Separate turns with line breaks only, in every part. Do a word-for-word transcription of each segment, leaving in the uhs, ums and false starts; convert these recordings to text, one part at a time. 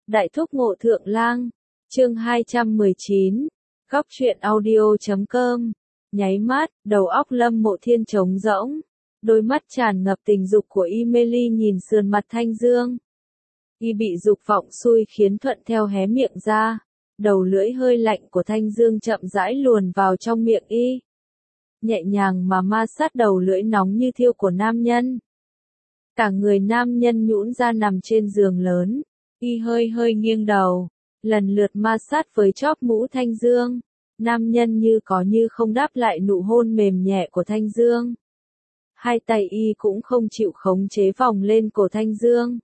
Đại thúc ngộ thượng lang, chương hai trăm mười chín, góc truyện audio chấm com. Nháy mắt, đầu óc Lâm Mộ Thiên trống rỗng, đôi mắt tràn ngập tình dục của Emily nhìn sườn mặt Thanh Dương. Y bị dục vọng xui khiến thuận theo hé miệng ra, đầu lưỡi hơi lạnh của Thanh Dương chậm rãi luồn vào trong miệng Y. Nhẹ nhàng mà ma sát đầu lưỡi nóng như thiêu của nam nhân. Cả người nam nhân nhũn ra nằm trên giường lớn, Y hơi hơi nghiêng đầu, lần lượt ma sát với chóp mũi Thanh Dương. Nam nhân như có như không đáp lại nụ hôn mềm nhẹ của Thanh Dương. Hai tay Y cũng không chịu khống chế vòng lên cổ Thanh Dương.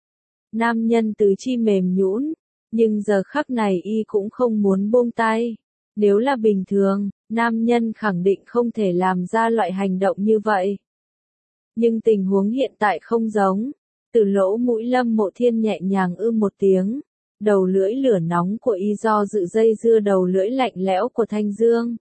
Nam nhân tứ chi mềm nhũn, nhưng giờ khắc này Y cũng không muốn buông tay. Nếu là bình thường, nam nhân khẳng định không thể làm ra loại hành động như vậy. Nhưng tình huống hiện tại không giống. Từ lỗ mũi Lâm Mộ Thiên nhẹ nhàng ư một tiếng. Đầu lưỡi lửa nóng của Y do dự dây dưa đầu lưỡi lạnh lẽo của Thanh Dương.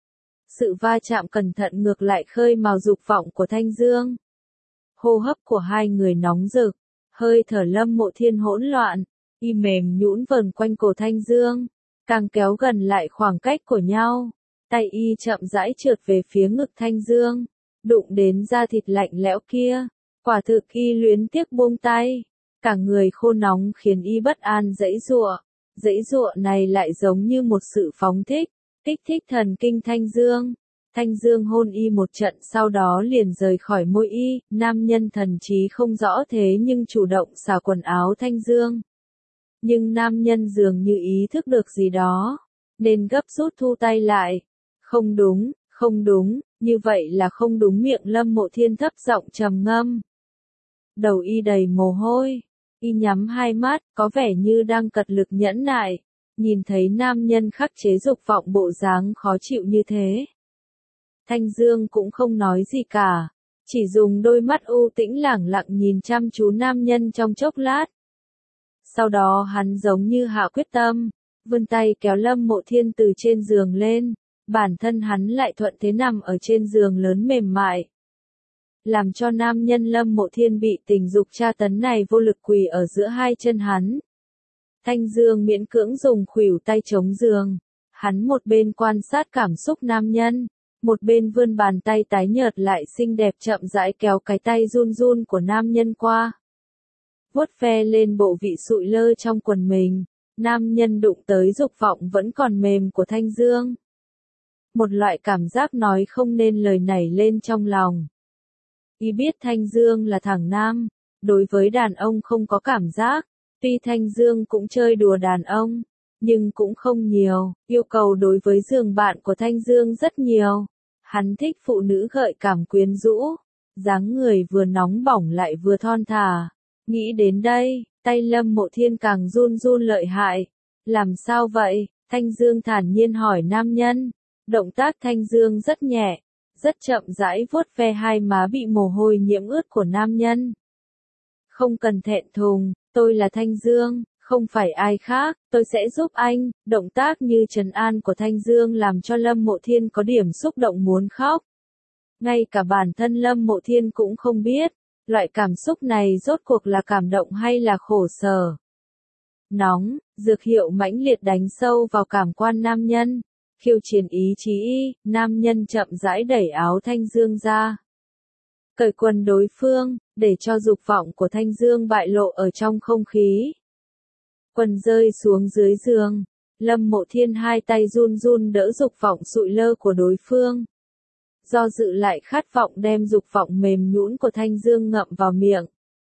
Sự va chạm cẩn thận ngược lại khơi mào dục vọng của Thanh Dương. Hô hấp của hai người nóng rực, hơi thở Lâm Mộ Thiên hỗn loạn, Y mềm nhũn vần quanh cổ Thanh Dương, càng kéo gần lại khoảng cách của nhau. Tay Y chậm rãi trượt về phía ngực Thanh Dương, đụng đến da thịt lạnh lẽo kia. Quả thực Y luyến tiếc buông tay. Cả người khô nóng khiến Y bất an giãy giụa, giãy giụa này lại giống như một sự phóng thích, kích thích thần kinh Thanh Dương. Thanh Dương hôn Y một trận sau đó liền rời khỏi môi Y, nam nhân thần trí không rõ thế nhưng chủ động xả quần áo Thanh Dương. Nhưng nam nhân dường như ý thức được gì đó, nên gấp rút thu tay lại. Không đúng, không đúng, như vậy là không đúng. Miệng Lâm Mộ Thiên thấp giọng trầm ngâm. Đầu Y đầy mồ hôi. Y nhắm hai mắt, có vẻ như đang cật lực nhẫn nại, nhìn thấy nam nhân khắc chế dục vọng bộ dáng khó chịu như thế. Thanh Dương cũng không nói gì cả, chỉ dùng đôi mắt u tĩnh lẳng lặng nhìn chăm chú nam nhân trong chốc lát. Sau đó hắn giống như hạ quyết tâm, vươn tay kéo Lâm Mộ Thiên từ trên giường lên, bản thân hắn lại thuận thế nằm ở trên giường lớn mềm mại. Làm cho nam nhân Lâm Mộ Thiên bị tình dục tra tấn này vô lực quỳ ở giữa hai chân hắn. Thanh Dương miễn cưỡng dùng khuỷu tay chống giường. Hắn một bên quan sát cảm xúc nam nhân, một bên vươn bàn tay tái nhợt lại xinh đẹp chậm rãi kéo cái tay run run của nam nhân qua. Vuốt ve lên bộ vị sụi lơ trong quần mình, nam nhân đụng tới dục vọng vẫn còn mềm của Thanh Dương. Một loại cảm giác nói không nên lời nảy lên trong lòng. Y biết Thanh Dương là thằng nam, đối với đàn ông không có cảm giác, tuy Thanh Dương cũng chơi đùa đàn ông, nhưng cũng không nhiều, yêu cầu đối với giường bạn của Thanh Dương rất nhiều. Hắn thích phụ nữ gợi cảm quyến rũ, dáng người vừa nóng bỏng lại vừa thon thả. Nghĩ đến đây, tay Lâm Mộ Thiên càng run run lợi hại. Làm sao vậy? Thanh Dương thản nhiên hỏi nam nhân. Động tác Thanh Dương rất nhẹ, rất chậm rãi vuốt ve hai má bị mồ hôi nhiễm ướt của nam nhân. Không cần thẹn thùng, tôi là Thanh Dương, không phải ai khác, tôi sẽ giúp anh. Động tác như trấn an của Thanh Dương làm cho Lâm Mộ Thiên có điểm xúc động muốn khóc. Ngay cả bản thân Lâm Mộ Thiên cũng không biết, loại cảm xúc này rốt cuộc là cảm động hay là khổ sở. Nóng, dược hiệu mãnh liệt đánh sâu vào cảm quan nam nhân. Khiêu chiến ý chí Y, nam nhân chậm rãi đẩy áo Thanh Dương ra. Cởi quần đối phương, để cho dục vọng của Thanh Dương bại lộ ở trong không khí. Quần rơi xuống dưới giường, Lâm Mộ Thiên hai tay run run đỡ dục vọng sụi lơ của đối phương. Do dự lại khát vọng đem dục vọng mềm nhũn của Thanh Dương ngậm vào miệng.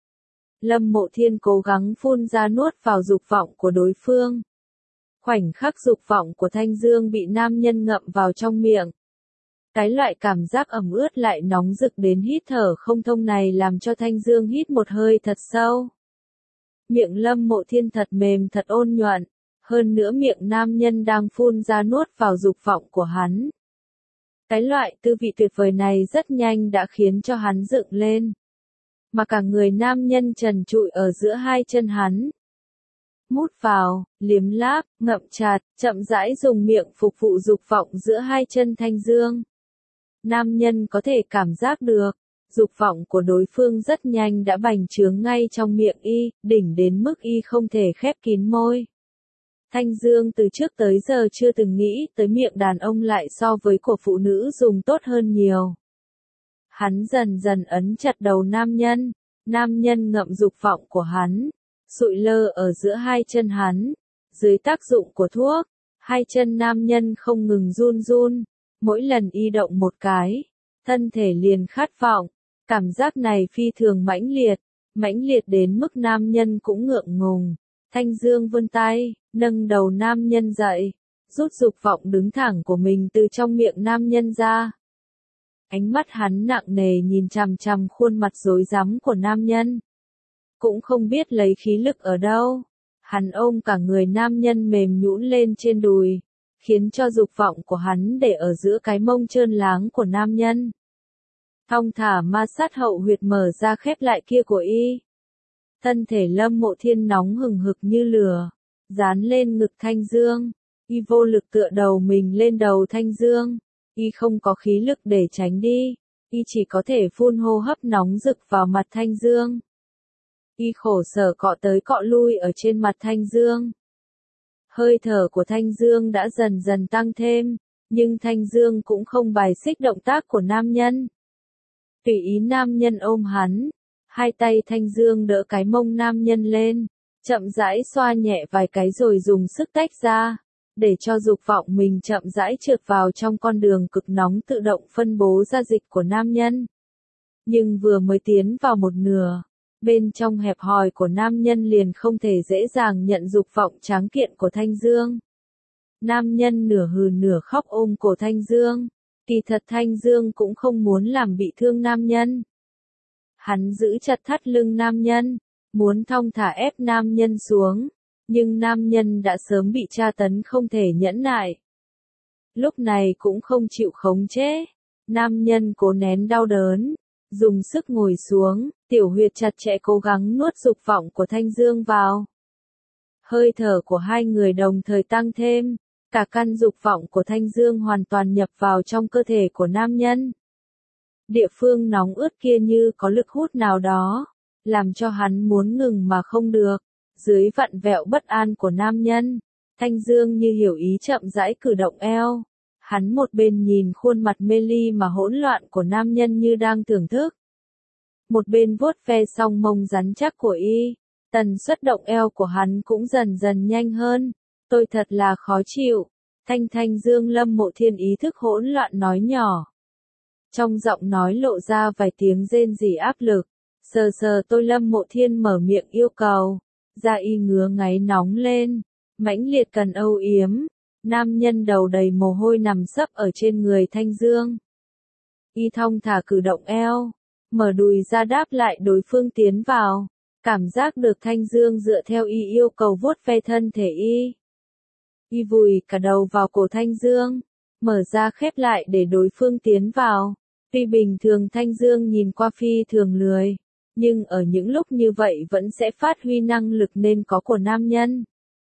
Lâm Mộ Thiên cố gắng phun ra nuốt vào dục vọng của đối phương. Khoảnh khắc dục vọng của Thanh Dương bị nam nhân ngậm vào trong miệng. Cái loại cảm giác ẩm ướt lại nóng rực đến hít thở không thông này làm cho Thanh Dương hít một hơi thật sâu. Miệng Lâm Mộ Thiên thật mềm thật ôn nhuận, hơn nữa miệng nam nhân đang phun ra nuốt vào dục vọng của hắn. Cái loại tư vị tuyệt vời này rất nhanh đã khiến cho hắn dựng lên. Mà cả người nam nhân trần trụi ở giữa hai chân hắn. Mút vào, liếm láp, ngậm chặt, chậm rãi dùng miệng phục vụ dục vọng giữa hai chân Thanh Dương. Nam nhân có thể cảm giác được, Dục vọng của đối phương rất nhanh đã bành trướng ngay trong miệng y, đỉnh đến mức y không thể khép kín môi. Thanh Dương từ trước tới giờ chưa từng nghĩ tới miệng đàn ông lại so với của phụ nữ dùng tốt hơn nhiều. Hắn dần dần ấn chặt đầu nam nhân, nam nhân ngậm dục vọng của hắn, sụi lơ ở giữa hai chân hắn, dưới tác dụng của thuốc, hai chân nam nhân không ngừng run run, mỗi lần y động một cái, thân thể liền khát vọng, cảm giác này phi thường mãnh liệt, mãnh liệt đến mức nam nhân cũng ngượng ngùng. Thanh Dương vươn tay, nâng đầu nam nhân dậy, rút dục vọng đứng thẳng của mình từ trong miệng nam nhân ra. Ánh mắt hắn nặng nề nhìn chằm chằm khuôn mặt rối rắm của nam nhân. Cũng không biết lấy khí lực ở đâu, hắn ôm cả người nam nhân mềm nhũn lên trên đùi, khiến cho dục vọng của hắn để ở giữa cái mông trơn láng của nam nhân. Thong thả ma sát hậu huyệt mở ra khép lại kia của y. Thân thể Lâm Mộ Thiên nóng hừng hực như lửa, dán lên ngực Thanh Dương, y vô lực tựa đầu mình lên đầu Thanh Dương, y không có khí lực để tránh đi, y chỉ có thể phun hô hấp nóng rực vào mặt Thanh Dương. Y khổ sở cọ tới cọ lui ở trên mặt Thanh Dương. Hơi thở của Thanh Dương đã dần dần tăng thêm, nhưng Thanh Dương cũng không bài xích động tác của nam nhân. Tùy ý nam nhân ôm hắn, hai tay Thanh Dương đỡ cái mông nam nhân lên, chậm rãi xoa nhẹ vài cái rồi dùng sức tách ra, để cho dục vọng mình chậm rãi trượt vào trong con đường cực nóng tự động phân bố ra dịch của nam nhân. Nhưng vừa mới tiến vào một nửa, bên trong hẹp hòi của nam nhân liền không thể dễ dàng nhận dục vọng tráng kiện của Thanh Dương. Nam nhân nửa hừ nửa khóc ôm cổ Thanh Dương, kỳ thật Thanh Dương cũng không muốn làm bị thương nam nhân. Hắn giữ chặt thắt lưng nam nhân, muốn thong thả ép nam nhân xuống, nhưng nam nhân đã sớm bị tra tấn không thể nhẫn nại. Lúc này cũng không chịu khống chế, nam nhân cố nén đau đớn, dùng sức ngồi xuống, tiểu huyệt chặt chẽ cố gắng nuốt dục vọng của Thanh Dương vào. Hơi thở của hai người đồng thời tăng thêm, cả căn dục vọng của Thanh Dương hoàn toàn nhập vào trong cơ thể của nam nhân. Địa phương nóng ướt kia như có lực hút nào đó, làm cho hắn muốn ngừng mà không được. Dưới vặn vẹo bất an của nam nhân, Thanh Dương như hiểu ý chậm rãi cử động eo. Hắn một bên nhìn khuôn mặt mê ly mà hỗn loạn của nam nhân như đang thưởng thức. Một bên vuốt ve song mông rắn chắc của y, tần suất động eo của hắn cũng dần dần nhanh hơn. Tôi thật là khó chịu. Thanh Thanh Dương Lâm Mộ Thiên ý thức hỗn loạn nói nhỏ. Trong giọng nói lộ ra vài tiếng rên rỉ áp lực. Sờ sờ tôi Lâm Mộ Thiên mở miệng yêu cầu. Da y ngứa ngáy nóng lên, mãnh liệt cần âu yếm. Nam nhân đầu đầy mồ hôi nằm sấp ở trên người Thanh Dương. Y thong thả cử động eo, mở đùi ra đáp lại đối phương tiến vào. Cảm giác được Thanh Dương dựa theo y yêu cầu vuốt ve thân thể y. Y vùi cả đầu vào cổ Thanh Dương, mở ra khép lại để đối phương tiến vào. Tuy bình thường Thanh Dương nhìn qua phi thường lười, nhưng ở những lúc như vậy vẫn sẽ phát huy năng lực nên có của nam nhân.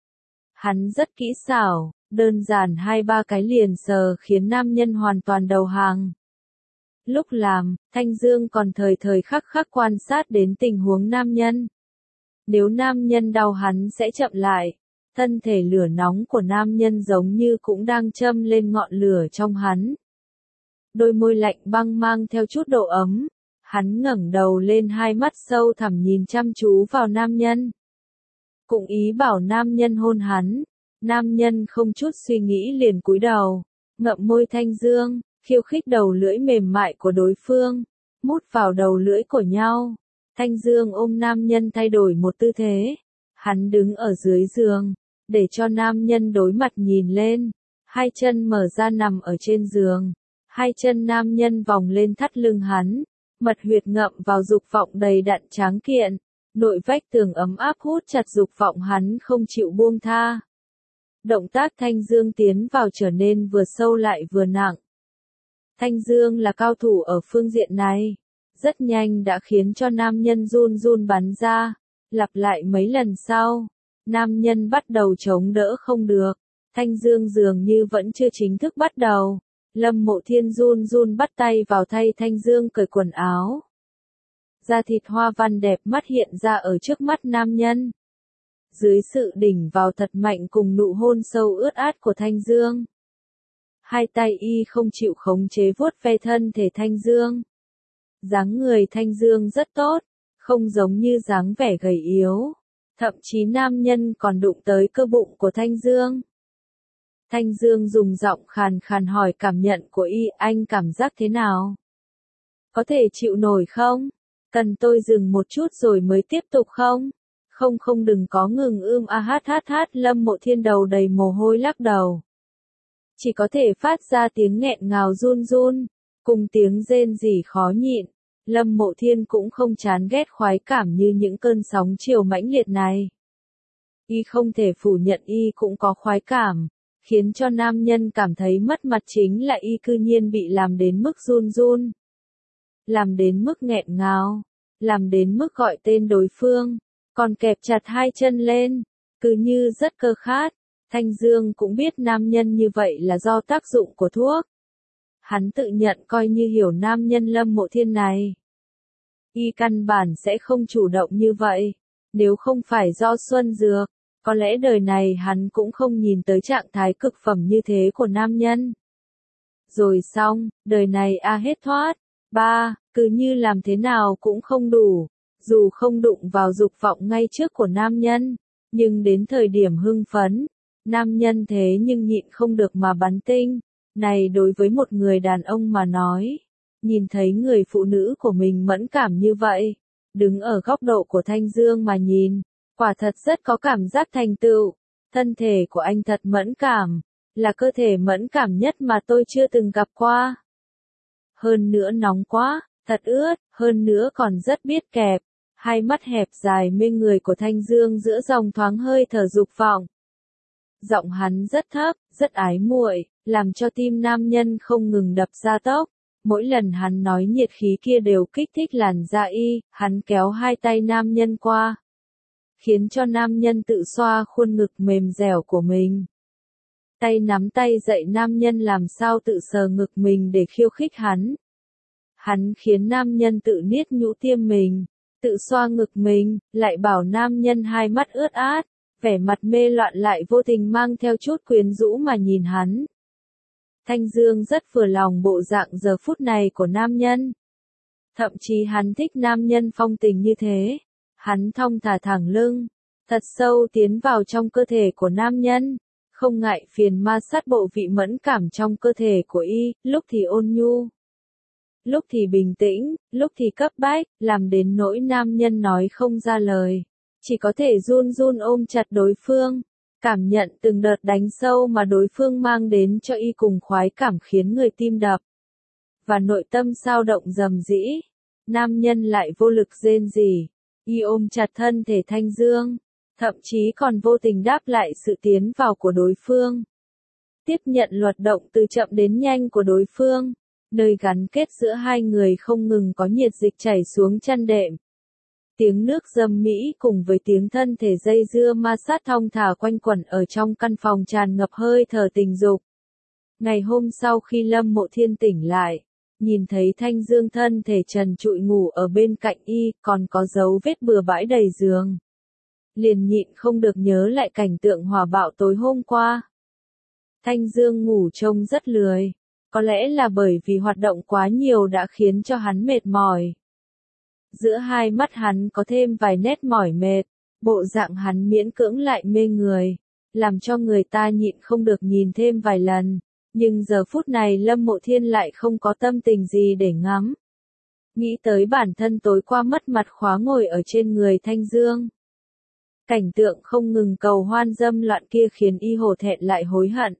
Hắn rất kỹ xảo, đơn giản hai ba cái liền sờ khiến nam nhân hoàn toàn đầu hàng. Lúc làm, Thanh Dương còn thời thời khắc khắc quan sát đến tình huống nam nhân. Nếu nam nhân đau hắn sẽ chậm lại. Thân thể lửa nóng của nam nhân giống như cũng đang châm lên ngọn lửa trong hắn. Đôi môi lạnh băng mang theo chút độ ấm. Hắn ngẩng đầu lên hai mắt sâu thẳm nhìn chăm chú vào nam nhân. Cũng ý bảo nam nhân hôn hắn. Nam nhân không chút suy nghĩ liền cúi đầu, ngậm môi Thanh Dương, khiêu khích đầu lưỡi mềm mại của đối phương, mút vào đầu lưỡi của nhau. Thanh Dương ôm nam nhân thay đổi một tư thế. Hắn đứng ở dưới giường, để cho nam nhân đối mặt nhìn lên. Hai chân mở ra nằm ở trên giường. Hai chân nam nhân vòng lên thắt lưng hắn. Mật huyệt ngậm vào dục vọng đầy đặn tráng kiện. Nội vách tường ấm áp hút chặt dục vọng hắn không chịu buông tha. Động tác Thanh Dương tiến vào trở nên vừa sâu lại vừa nặng. Thanh Dương là cao thủ ở phương diện này. Rất nhanh đã khiến cho nam nhân run run bắn ra. Lặp lại mấy lần sau. Nam nhân bắt đầu chống đỡ không được. Thanh Dương dường như vẫn chưa chính thức bắt đầu. Lâm Mộ Thiên run run bắt tay vào thay Thanh Dương cởi quần áo. da thịt hoa văn đẹp mắt hiện ra ở trước mắt nam nhân. Dưới sự đỉnh vào thật mạnh cùng nụ hôn sâu ướt át của Thanh Dương. Hai tay y không chịu khống chế vuốt ve thân thể Thanh Dương. Dáng người Thanh Dương rất tốt, không giống như dáng vẻ gầy yếu. Thậm chí nam nhân còn đụng tới cơ bụng của Thanh Dương. Thanh Dương dùng giọng khàn khàn hỏi cảm nhận của y, anh cảm giác thế nào? Có thể chịu nổi không? Cần tôi dừng một chút rồi mới tiếp tục không? Không không đừng có ngừng ưm a hát hát hát. Lâm Mộ Thiên đầu đầy mồ hôi lắc đầu. Chỉ có thể phát ra tiếng nghẹn ngào run run, cùng tiếng rên rỉ khó nhịn. Lâm Mộ Thiên cũng không chán ghét khoái cảm như những cơn sóng chiều mãnh liệt này. Y không thể phủ nhận y cũng có khoái cảm, khiến cho nam nhân cảm thấy mất mặt chính là y cư nhiên bị làm đến mức run run. Làm đến mức nghẹn ngào, làm đến mức gọi tên đối phương, còn kẹp chặt hai chân lên, cứ như rất cơ khát. Thanh Dương cũng biết nam nhân như vậy là do tác dụng của thuốc. Hắn tự nhận coi như hiểu nam nhân Lâm Mộ Thiên này. Y căn bản sẽ không chủ động như vậy, nếu không phải do xuân dược, có lẽ đời này hắn cũng không nhìn tới trạng thái cực phẩm như thế của nam nhân. Rồi xong, đời này a hết thoát. Ba, cứ như làm thế nào cũng không đủ, dù không đụng vào dục vọng ngay trước của nam nhân, nhưng đến thời điểm hưng phấn, nam nhân thế nhưng nhịn không được mà bắn tinh. Này đối với một người đàn ông mà nói, nhìn thấy người phụ nữ của mình mẫn cảm như vậy, đứng ở góc độ của Thanh Dương mà nhìn, quả thật rất có cảm giác thành tựu. Thân thể của anh thật mẫn cảm, là cơ thể mẫn cảm nhất mà tôi chưa từng gặp qua. Hơn nữa nóng quá, thật ướt, hơn nữa còn rất biết kẹp. Hai mắt hẹp dài mê người của Thanh Dương giữa dòng thoáng hơi thở dục vọng. Giọng hắn rất thấp, rất ái muội, làm cho tim nam nhân không ngừng đập ra tốc. Mỗi lần hắn nói nhiệt khí kia đều kích thích làn da y, hắn kéo hai tay nam nhân qua, khiến cho nam nhân tự xoa khuôn ngực mềm dẻo của mình. Tay nắm tay dạy nam nhân làm sao tự sờ ngực mình để khiêu khích hắn. Hắn khiến nam nhân tự niết nhũ tiêm mình, tự xoa ngực mình, lại bảo nam nhân hai mắt ướt át, vẻ mặt mê loạn lại vô tình mang theo chút quyến rũ mà nhìn hắn. Thanh Dương rất vừa lòng bộ dạng giờ phút này của nam nhân. Thậm chí hắn thích nam nhân phong tình như thế. Hắn thong thả thẳng lưng, thật sâu tiến vào trong cơ thể của nam nhân, không ngại phiền ma sát bộ vị mẫn cảm trong cơ thể của y, lúc thì ôn nhu, lúc thì bình tĩnh, lúc thì cấp bách, làm đến nỗi nam nhân nói không ra lời, chỉ có thể run run ôm chặt đối phương, cảm nhận từng đợt đánh sâu mà đối phương mang đến cho y cùng khoái cảm khiến người tim đập, và nội tâm xao động rầm rĩ. Nam nhân lại vô lực rên rỉ, y ôm chặt thân thể Thanh Dương, thậm chí còn vô tình đáp lại sự tiến vào của đối phương. Tiếp nhận luật động từ chậm đến nhanh của đối phương, nơi gắn kết giữa hai người không ngừng có nhiệt dịch chảy xuống chăn đệm. Tiếng nước dâm mỹ cùng với tiếng thân thể dây dưa ma sát thong thả quanh quẩn ở trong căn phòng tràn ngập hơi thở tình dục. Ngày hôm sau khi Lâm Mộ Thiên tỉnh lại, nhìn thấy Thanh Dương thân thể trần trụi ngủ ở bên cạnh y, còn có dấu vết bừa bãi đầy giường. Liền nhịn không được nhớ lại cảnh tượng hỏa bạo tối hôm qua. Thanh Dương ngủ trông rất lười, có lẽ là bởi vì hoạt động quá nhiều đã khiến cho hắn mệt mỏi. Giữa hai mắt hắn có thêm vài nét mỏi mệt, bộ dạng hắn miễn cưỡng lại mê người, làm cho người ta nhịn không được nhìn thêm vài lần. Nhưng giờ phút này Lâm Mộ Thiên lại không có tâm tình gì để ngắm. Nghĩ tới bản thân tối qua mất mặt khóa ngồi ở trên người Thanh Dương. Cảnh tượng không ngừng cầu hoan dâm loạn kia khiến y hổ thẹn lại hối hận.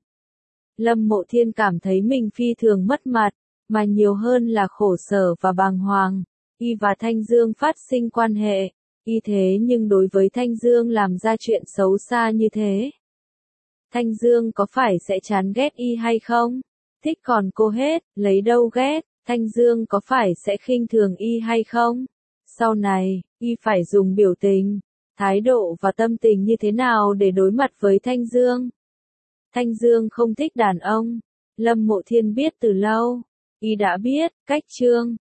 Lâm Mộ Thiên cảm thấy mình phi thường mất mặt, mà nhiều hơn là khổ sở và bàng hoàng. Y và Thanh Dương phát sinh quan hệ, y thế nhưng đối với Thanh Dương làm ra chuyện xấu xa như thế. Thanh Dương có phải sẽ chán ghét y hay không? Thích còn cô hết, lấy đâu ghét, Thanh Dương có phải sẽ khinh thường y hay không? Sau này, y phải dùng biểu tình, thái độ và tâm tình như thế nào để đối mặt với Thanh Dương? Thanh Dương không thích đàn ông, Lâm Mộ Thiên biết từ lâu, y đã biết, cách chương